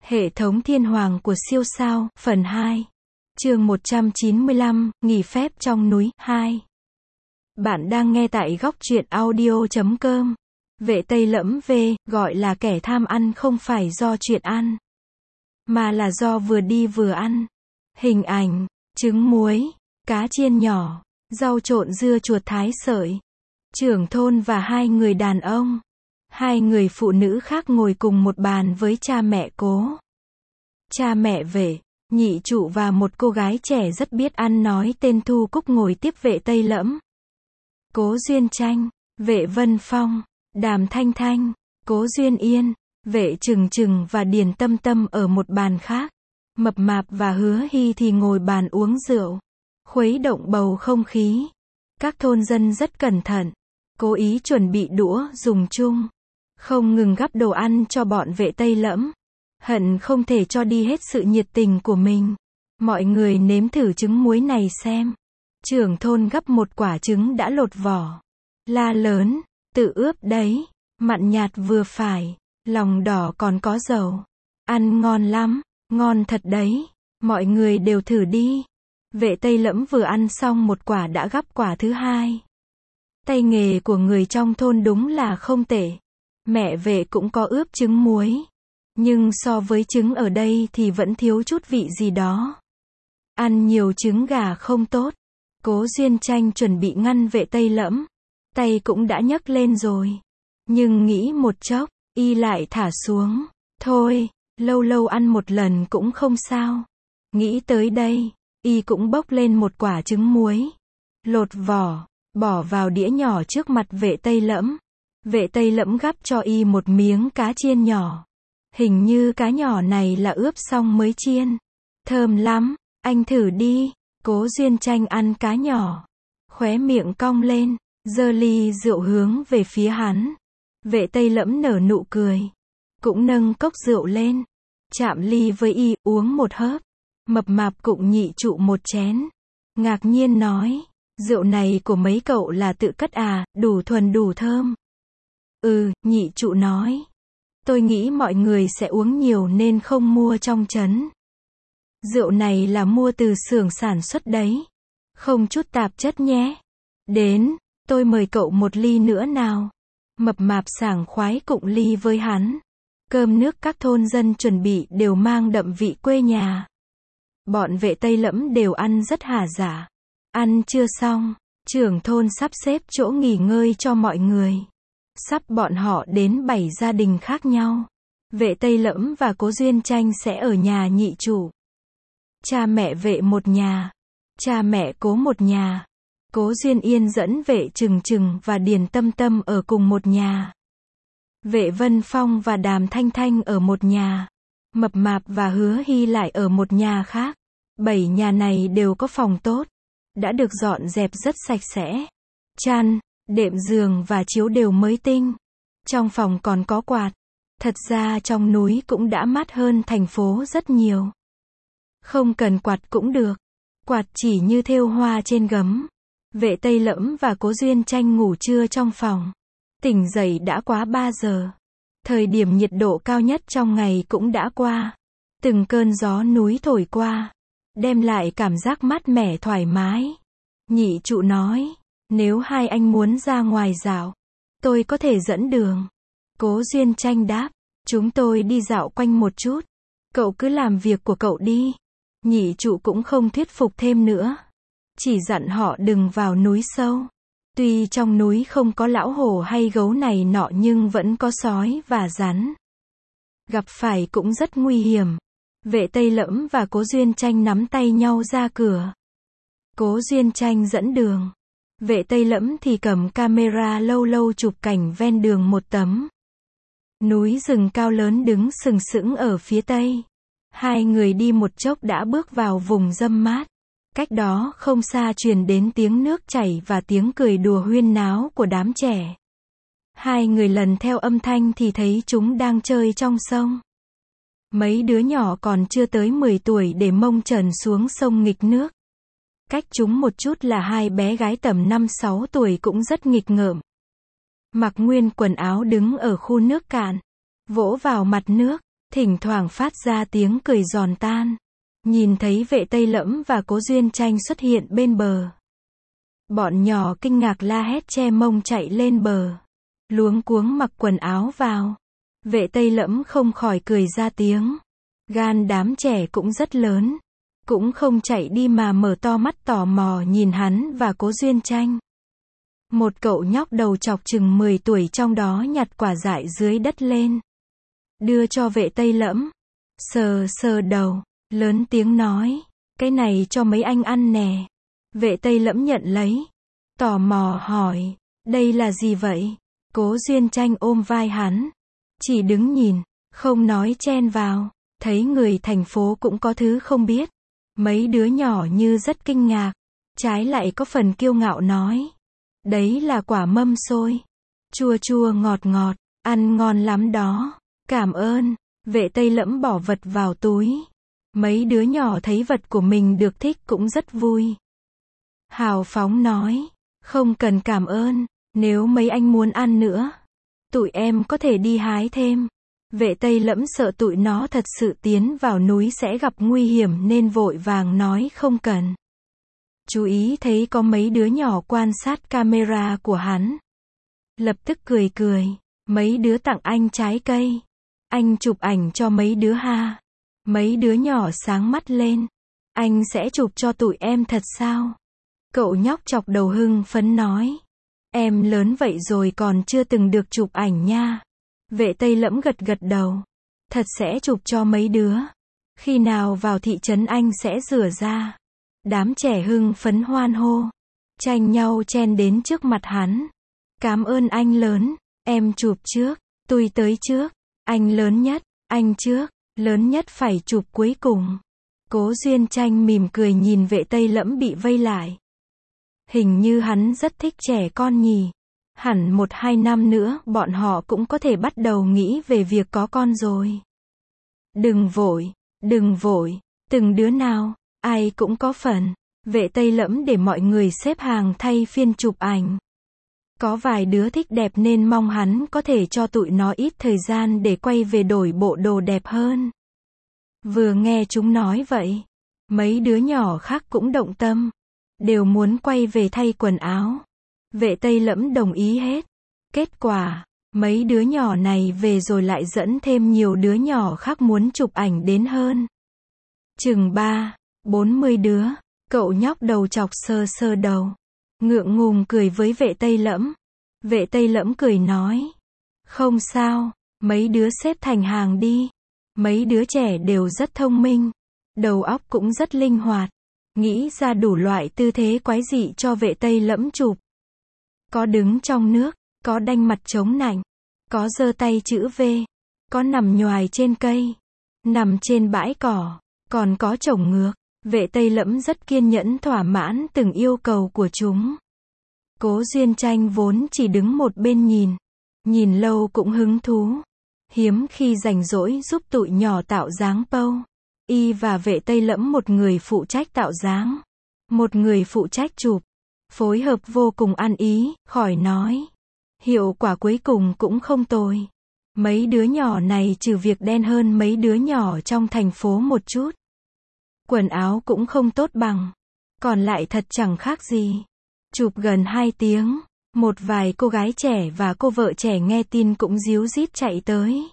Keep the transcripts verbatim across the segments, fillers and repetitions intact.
Hệ thống thiên hoàng của siêu sao, phần hai. Chương một trăm chín mươi lăm, nghỉ phép trong núi, hai. Bạn đang nghe tại góc truyện audio chấm com. Vệ Tây Lẫm V, gọi là kẻ tham ăn không phải do chuyện ăn, mà là do vừa đi vừa ăn. Hình ảnh, trứng muối, cá chiên nhỏ, rau trộn dưa chuột thái sợi. Trưởng thôn và hai người đàn ông. Hai người phụ nữ khác ngồi cùng một bàn với cha mẹ Cố. Cha mẹ Vệ, nhị trụ và một cô gái trẻ rất biết ăn nói tên Thu Cúc ngồi tiếp Vệ Tây Lẫm. Cố Duyên Tranh, Vệ Vân Phong, Đàm Thanh Thanh, Cố Duyên Yên, Vệ Trừng Trừng và Điền Tâm Tâm ở một bàn khác. Mập Mạp và Hứa Hy thì ngồi bàn uống rượu, khuấy động bầu không khí. Các thôn dân rất cẩn thận, cố ý chuẩn bị đũa dùng chung, không ngừng gắp đồ ăn cho bọn Vệ Tây Lẫm. Hận không thể cho đi hết sự nhiệt tình của mình. Mọi người nếm thử trứng muối này xem. Trưởng thôn gắp một quả trứng đã lột vỏ, la lớn, tự ướp đấy, mặn nhạt vừa phải, lòng đỏ còn có dầu. Ăn ngon lắm, ngon thật đấy, mọi người đều thử đi. Vệ Tây Lẫm vừa ăn xong một quả đã gắp quả thứ hai. Tay nghề của người trong thôn đúng là không tệ. Mẹ Vệ cũng có ướp trứng muối, nhưng so với trứng ở đây thì vẫn thiếu chút vị gì đó. Ăn nhiều trứng gà không tốt. Cố Duyên Tranh chuẩn bị ngăn Vệ Tây Lẫm, tay cũng đã nhấc lên rồi, nhưng nghĩ một chốc, y lại thả xuống. Thôi, lâu lâu ăn một lần cũng không sao. Nghĩ tới đây, y cũng bốc lên một quả trứng muối, lột vỏ, bỏ vào đĩa nhỏ trước mặt Vệ Tây Lẫm. Vệ Tây Lẫm gắp cho y một miếng cá chiên nhỏ. Hình như cá nhỏ này là ướp xong mới chiên. Thơm lắm, anh thử đi. Cố Duyên Tranh ăn cá nhỏ, khóe miệng cong lên, giơ ly rượu hướng về phía hắn. Vệ Tây Lẫm nở nụ cười, cũng nâng cốc rượu lên, chạm ly với y, uống một hớp. Mập Mạp cũng nhị trụ một chén, ngạc nhiên nói, rượu này của mấy cậu là tự cất à, đủ thuần đủ thơm. Ừ, nhị trụ nói, tôi nghĩ mọi người sẽ uống nhiều nên không mua trong trấn. Rượu này là mua từ xưởng sản xuất đấy, không chút tạp chất nhé. Đến, tôi mời cậu một ly nữa nào. Mập Mạp sảng khoái cụng ly với hắn. Cơm nước các thôn dân chuẩn bị đều mang đậm vị quê nhà. Bọn Vệ Tây Lẫm đều ăn rất hà dả. Ăn chưa xong, trưởng thôn sắp xếp chỗ nghỉ ngơi cho mọi người. Sắp bọn họ đến bảy gia đình khác nhau. Vệ Tây Lẫm và Cố Duyên Tranh sẽ ở nhà nhị trụ. Cha mẹ Vệ một nhà, cha mẹ Cố một nhà. Cố Duyên Yên dẫn Vệ Trừng Trừng và Điền Tâm Tâm ở cùng một nhà. Vệ Vân Phong và Đàm Thanh Thanh ở một nhà. Mập Mạp và Hứa Hy lại ở một nhà khác. Bảy nhà này đều có phòng tốt, đã được dọn dẹp rất sạch sẽ. Chăn, đệm giường và chiếu đều mới tinh. Trong phòng còn có quạt. Thật ra trong núi cũng đã mát hơn thành phố rất nhiều. Không cần quạt cũng được. Quạt chỉ như thêu hoa trên gấm. Vệ Tây Lẫm và Cố Duyên Tranh ngủ trưa trong phòng. Tỉnh dậy đã quá ba giờ. Thời điểm nhiệt độ cao nhất trong ngày cũng đã qua. Từng cơn gió núi thổi qua, đem lại cảm giác mát mẻ thoải mái. Nhị trụ nói, nếu hai anh muốn ra ngoài dạo, tôi có thể dẫn đường. Cố Duyên Tranh đáp, chúng tôi đi dạo quanh một chút. Cậu cứ làm việc của cậu đi. Nhị trụ cũng không thuyết phục thêm nữa, chỉ dặn họ đừng vào núi sâu. Tuy trong núi không có lão hổ hay gấu này nọ nhưng vẫn có sói và rắn. Gặp phải cũng rất nguy hiểm. Vệ Tây Lẫm và Cố Duyên Tranh nắm tay nhau ra cửa. Cố Duyên Tranh dẫn đường. Vệ Tây Lẫm thì cầm camera lâu lâu chụp cảnh ven đường một tấm. Núi rừng cao lớn đứng sừng sững ở phía tây. Hai người đi một chốc đã bước vào vùng râm mát. Cách đó không xa truyền đến tiếng nước chảy và tiếng cười đùa huyên náo của đám trẻ. Hai người lần theo âm thanh thì thấy chúng đang chơi trong sông. Mấy đứa nhỏ còn chưa tới mười tuổi để mông trần xuống sông nghịch nước. Cách chúng một chút là hai bé gái tầm năm sáu tuổi cũng rất nghịch ngợm. Mặc nguyên quần áo đứng ở khu nước cạn, vỗ vào mặt nước, thỉnh thoảng phát ra tiếng cười giòn tan. Nhìn thấy Vệ Tây Lẫm và Cố Duyên Tranh xuất hiện bên bờ. Bọn nhỏ kinh ngạc la hét che mông chạy lên bờ. Luống cuống mặc quần áo vào. Vệ Tây Lẫm không khỏi cười ra tiếng. Gan đám trẻ cũng rất lớn. Cũng không chạy đi mà mở to mắt tò mò nhìn hắn và Cố Duyên Tranh. Một cậu nhóc đầu chọc chừng mười tuổi trong đó nhặt quả dại dưới đất lên. Đưa cho Vệ Tây Lẫm. Sờ sờ đầu, lớn tiếng nói. Cái này cho mấy anh ăn nè. Vệ Tây Lẫm nhận lấy. Tò mò hỏi. Đây là gì vậy? Cố Duyên Tranh ôm vai hắn. Chỉ đứng nhìn, không nói chen vào. Thấy người thành phố cũng có thứ không biết. Mấy đứa nhỏ như rất kinh ngạc. Trái lại có phần kiêu ngạo nói. Đấy là quả mâm xôi. Chua chua ngọt ngọt, ăn ngon lắm đó. Cảm ơn. Vệ Tây Lẫm bỏ vật vào túi. Mấy đứa nhỏ thấy vật của mình được thích cũng rất vui. Hào phóng nói. Không cần cảm ơn. Nếu mấy anh muốn ăn nữa, tụi em có thể đi hái thêm. Vệ Tây Lẫm sợ tụi nó thật sự tiến vào núi sẽ gặp nguy hiểm nên vội vàng nói không cần. Chú ý thấy có mấy đứa nhỏ quan sát camera của hắn. Lập tức cười cười. Mấy đứa tặng anh trái cây. Anh chụp ảnh cho mấy đứa ha. Mấy đứa nhỏ sáng mắt lên. Anh sẽ chụp cho tụi em thật sao? Cậu nhóc chọc đầu hưng phấn nói. Em lớn vậy rồi còn chưa từng được chụp ảnh nha. Vệ Tây Lẫm gật gật đầu. Thật sẽ chụp cho mấy đứa. Khi nào vào thị trấn anh sẽ rửa ra. Đám trẻ hưng phấn hoan hô. Tranh nhau chen đến trước mặt hắn. Cảm ơn anh lớn. Em chụp trước. Tôi tới trước. Anh lớn nhất. Anh trước. Lớn nhất phải chụp cuối cùng. Cố Duyên Tranh mỉm cười nhìn Vệ Tây Lẫm bị vây lại. Hình như hắn rất thích trẻ con nhỉ. Hẳn một hai năm nữa bọn họ cũng có thể bắt đầu nghĩ về việc có con rồi. Đừng vội, đừng vội, từng đứa nào, ai cũng có phần. Vệ Tây Lẫm để mọi người xếp hàng thay phiên chụp ảnh. Có vài đứa thích đẹp nên mong hắn có thể cho tụi nó ít thời gian để quay về đổi bộ đồ đẹp hơn. Vừa nghe chúng nói vậy, mấy đứa nhỏ khác cũng động tâm. Đều muốn quay về thay quần áo. Vệ Tây Lẫm đồng ý hết. Kết quả, mấy đứa nhỏ này về rồi lại dẫn thêm nhiều đứa nhỏ khác muốn chụp ảnh đến hơn. Chừng ba, bốn mươi đứa. Cậu nhóc đầu chọc sơ sơ đầu. Ngượng ngùng cười với Vệ Tây Lẫm. Vệ Tây Lẫm cười nói. Không sao, mấy đứa xếp thành hàng đi. Mấy đứa trẻ đều rất thông minh. Đầu óc cũng rất linh hoạt. Nghĩ ra đủ loại tư thế quái dị cho Vệ Tây Lẫm chụp. Có đứng trong nước, có đanh mặt chống nạnh, có giơ tay chữ V, có nằm nhoài trên cây, nằm trên bãi cỏ, còn có chổng ngược. Vệ Tây Lẫm rất kiên nhẫn thỏa mãn từng yêu cầu của chúng. Cố Duyên Tranh vốn chỉ đứng một bên nhìn, nhìn lâu cũng hứng thú. Hiếm khi rảnh rỗi giúp tụi nhỏ tạo dáng pâu. Y và Vệ Tây Lẫm một người phụ trách tạo dáng, một người phụ trách chụp. Phối hợp vô cùng ăn ý, khỏi nói. Hiệu quả cuối cùng cũng không tồi. Mấy đứa nhỏ này trừ việc đen hơn mấy đứa nhỏ trong thành phố một chút. Quần áo cũng không tốt bằng. Còn lại thật chẳng khác gì. Chụp gần hai tiếng. Một vài cô gái trẻ và cô vợ trẻ nghe tin cũng díu dít chạy tới.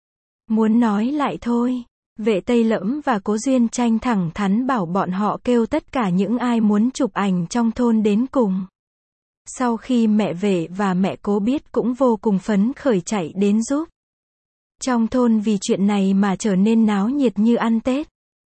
Muốn nói lại thôi. Vệ Tây Lẫm và Cố Duyên Tranh thẳng thắn bảo bọn họ kêu tất cả những ai muốn chụp ảnh trong thôn đến cùng. Sau khi mẹ Vệ và mẹ Cố biết cũng vô cùng phấn khởi chạy đến giúp. Trong thôn vì chuyện này mà trở nên náo nhiệt như ăn Tết.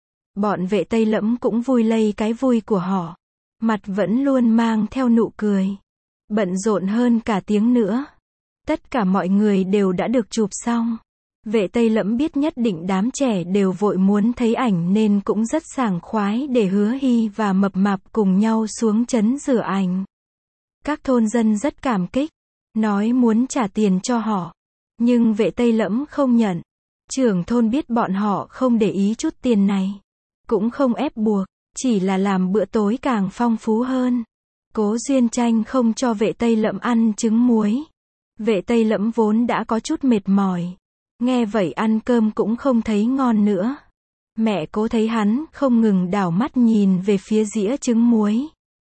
Bọn Vệ Tây Lẫm cũng vui lây cái vui của họ. Mặt vẫn luôn mang theo nụ cười. Bận rộn hơn cả tiếng nữa. Tất cả mọi người đều đã được chụp xong. Vệ Tây Lẫm biết nhất định đám trẻ đều vội muốn thấy ảnh nên cũng rất sảng khoái để Hứa Hy và Mập Mạp cùng nhau xuống trấn rửa ảnh. Các thôn dân rất cảm kích, nói muốn trả tiền cho họ. Nhưng Vệ Tây Lẫm không nhận. Trưởng thôn biết bọn họ không để ý chút tiền này. Cũng không ép buộc, chỉ là làm bữa tối càng phong phú hơn. Cố Duyên Tranh không cho Vệ Tây Lẫm ăn trứng muối. Vệ Tây Lẫm vốn đã có chút mệt mỏi. Nghe vậy ăn cơm cũng không thấy ngon nữa. Mẹ Cố thấy hắn không ngừng đảo mắt nhìn về phía dĩa trứng muối.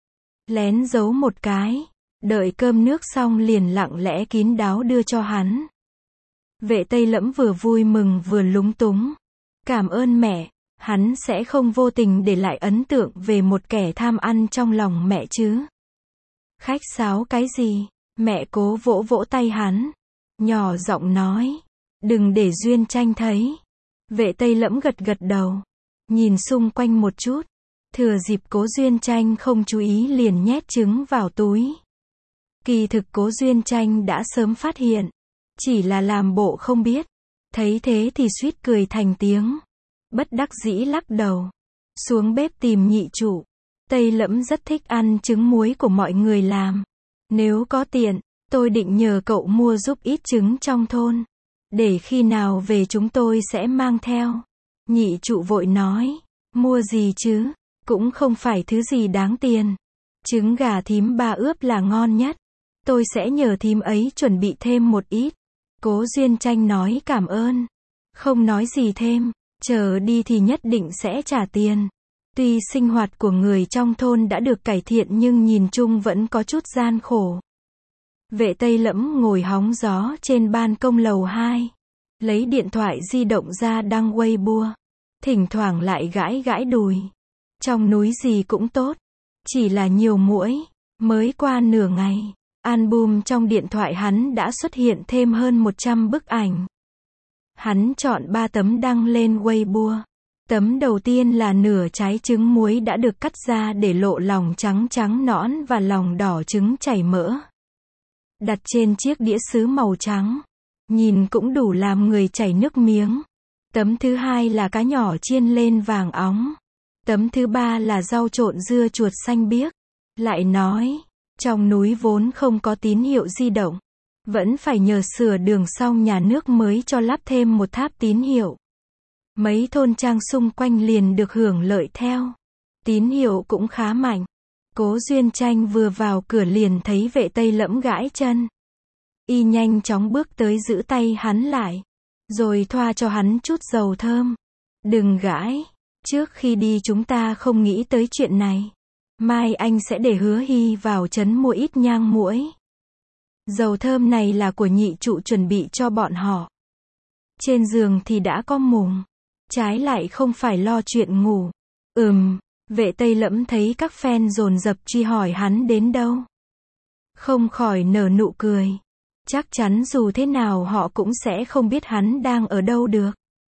Lén giấu một cái, đợi cơm nước xong liền lặng lẽ kín đáo đưa cho hắn. Vệ Tây Lẫm vừa vui mừng vừa lúng túng. Cảm ơn mẹ, hắn sẽ không vô tình để lại ấn tượng về một kẻ tham ăn trong lòng mẹ chứ. Khách sáo cái gì? Mẹ Cố vỗ vỗ tay hắn, nhỏ giọng nói, đừng để Duyên Tranh thấy. Vệ Tây Lẫm gật gật đầu, nhìn xung quanh một chút, thừa dịp Cố Duyên Tranh không chú ý liền nhét trứng vào túi. Kỳ thực Cố Duyên Tranh đã sớm phát hiện, chỉ là làm bộ không biết. Thấy thế thì suýt cười thành tiếng, bất đắc dĩ lắc đầu, xuống bếp tìm nhị trụ. Tây Lẫm rất thích ăn trứng muối của mọi người làm. Nếu có tiền, tôi định nhờ cậu mua giúp ít trứng trong thôn. Để khi nào về chúng tôi sẽ mang theo. Nhị trụ vội nói, mua gì chứ, cũng không phải thứ gì đáng tiền. Trứng gà thím ba ướp là ngon nhất. Tôi sẽ nhờ thím ấy chuẩn bị thêm một ít. Cố Duyên Tranh nói cảm ơn, không nói gì thêm, chờ đi thì nhất định sẽ trả tiền. Tuy sinh hoạt của người trong thôn đã được cải thiện nhưng nhìn chung vẫn có chút gian khổ. Vệ Tây Lẫm ngồi hóng gió trên ban công lầu hai, lấy điện thoại di động ra đăng Weibo, thỉnh thoảng lại gãi gãi đùi. Trong núi gì cũng tốt, chỉ là nhiều muỗi. Mới qua nửa ngày, album trong điện thoại hắn đã xuất hiện thêm hơn một trăm bức ảnh. Hắn chọn ba tấm đăng lên Weibo. Tấm đầu tiên là nửa trái trứng muối đã được cắt ra để lộ lòng trắng trắng nõn và lòng đỏ trứng chảy mỡ. Đặt trên chiếc đĩa sứ màu trắng, nhìn cũng đủ làm người chảy nước miếng. Tấm thứ hai là cá nhỏ chiên lên vàng óng. Tấm thứ ba là rau trộn dưa chuột xanh biếc. Lại nói, trong núi vốn không có tín hiệu di động, vẫn phải nhờ sửa đường xong nhà nước mới cho lắp thêm một tháp tín hiệu. Mấy thôn trang xung quanh liền được hưởng lợi theo. Tín hiệu cũng khá mạnh. Cố Duyên Tranh vừa vào cửa liền thấy Vệ Tây Lẫm gãi chân. Y nhanh chóng bước tới giữ tay hắn lại, rồi thoa cho hắn chút dầu thơm. Đừng gãi, trước khi đi chúng ta không nghĩ tới chuyện này. Mai anh sẽ để Hứa Hy vào trấn mua ít nhang muỗi. Dầu thơm này là của nhị trụ chuẩn bị cho bọn họ. Trên giường thì đã có mùng, trái lại không phải lo chuyện ngủ. Ừm, Vệ Tây Lẫm thấy các fan dồn dập truy hỏi hắn đến đâu. Không khỏi nở nụ cười. Chắc chắn dù thế nào họ cũng sẽ không biết hắn đang ở đâu được.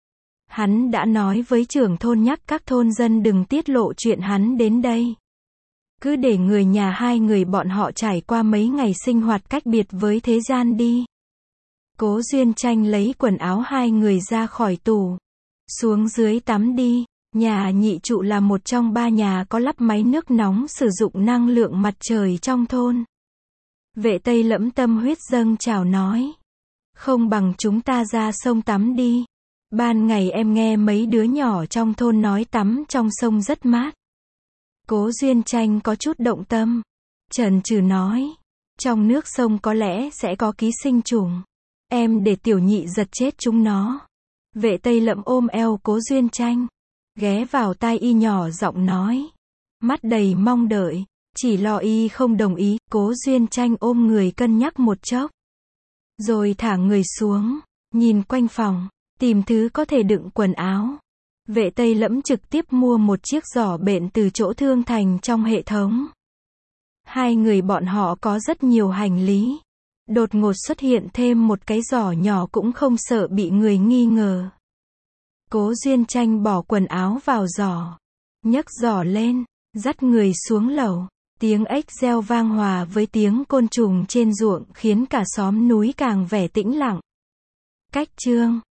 Hắn đã nói với trưởng thôn nhắc các thôn dân đừng tiết lộ chuyện hắn đến đây. Cứ để người nhà hai người bọn họ trải qua mấy ngày sinh hoạt cách biệt với thế gian đi. Cố Duyên Tranh lấy quần áo hai người ra khỏi tủ. Xuống dưới tắm đi. Nhà nhị trụ là một trong ba nhà có lắp máy nước nóng sử dụng năng lượng mặt trời trong thôn. Vệ Tây Lẫm tâm huyết dâng trào nói. Không bằng chúng ta ra sông tắm đi. Ban ngày em nghe mấy đứa nhỏ trong thôn nói tắm trong sông rất mát. Cố Duyên Tranh có chút động tâm. Chần chừ nói. Trong nước sông có lẽ sẽ có ký sinh trùng. Em để tiểu nhị giật chết chúng nó. Vệ Tây Lẫm ôm eo Cố Duyên Tranh, ghé vào tai y nhỏ giọng nói. Mắt đầy mong đợi. Chỉ lo y không đồng ý. Cố Duyên Tranh ôm người cân nhắc một chốc, rồi thả người xuống, nhìn quanh phòng, tìm thứ có thể đựng quần áo. Vệ Tây Lẫm trực tiếp mua một chiếc giỏ bện từ chỗ Thương Thành trong hệ thống. Hai người bọn họ có rất nhiều hành lý. Đột ngột xuất hiện thêm một cái giỏ nhỏ cũng không sợ bị người nghi ngờ. Cố Duyên Tranh bỏ quần áo vào giỏ, nhấc giỏ lên, dắt người xuống lầu. Tiếng ếch reo vang hòa với tiếng côn trùng trên ruộng khiến cả xóm núi càng vẻ tĩnh lặng. Cách chương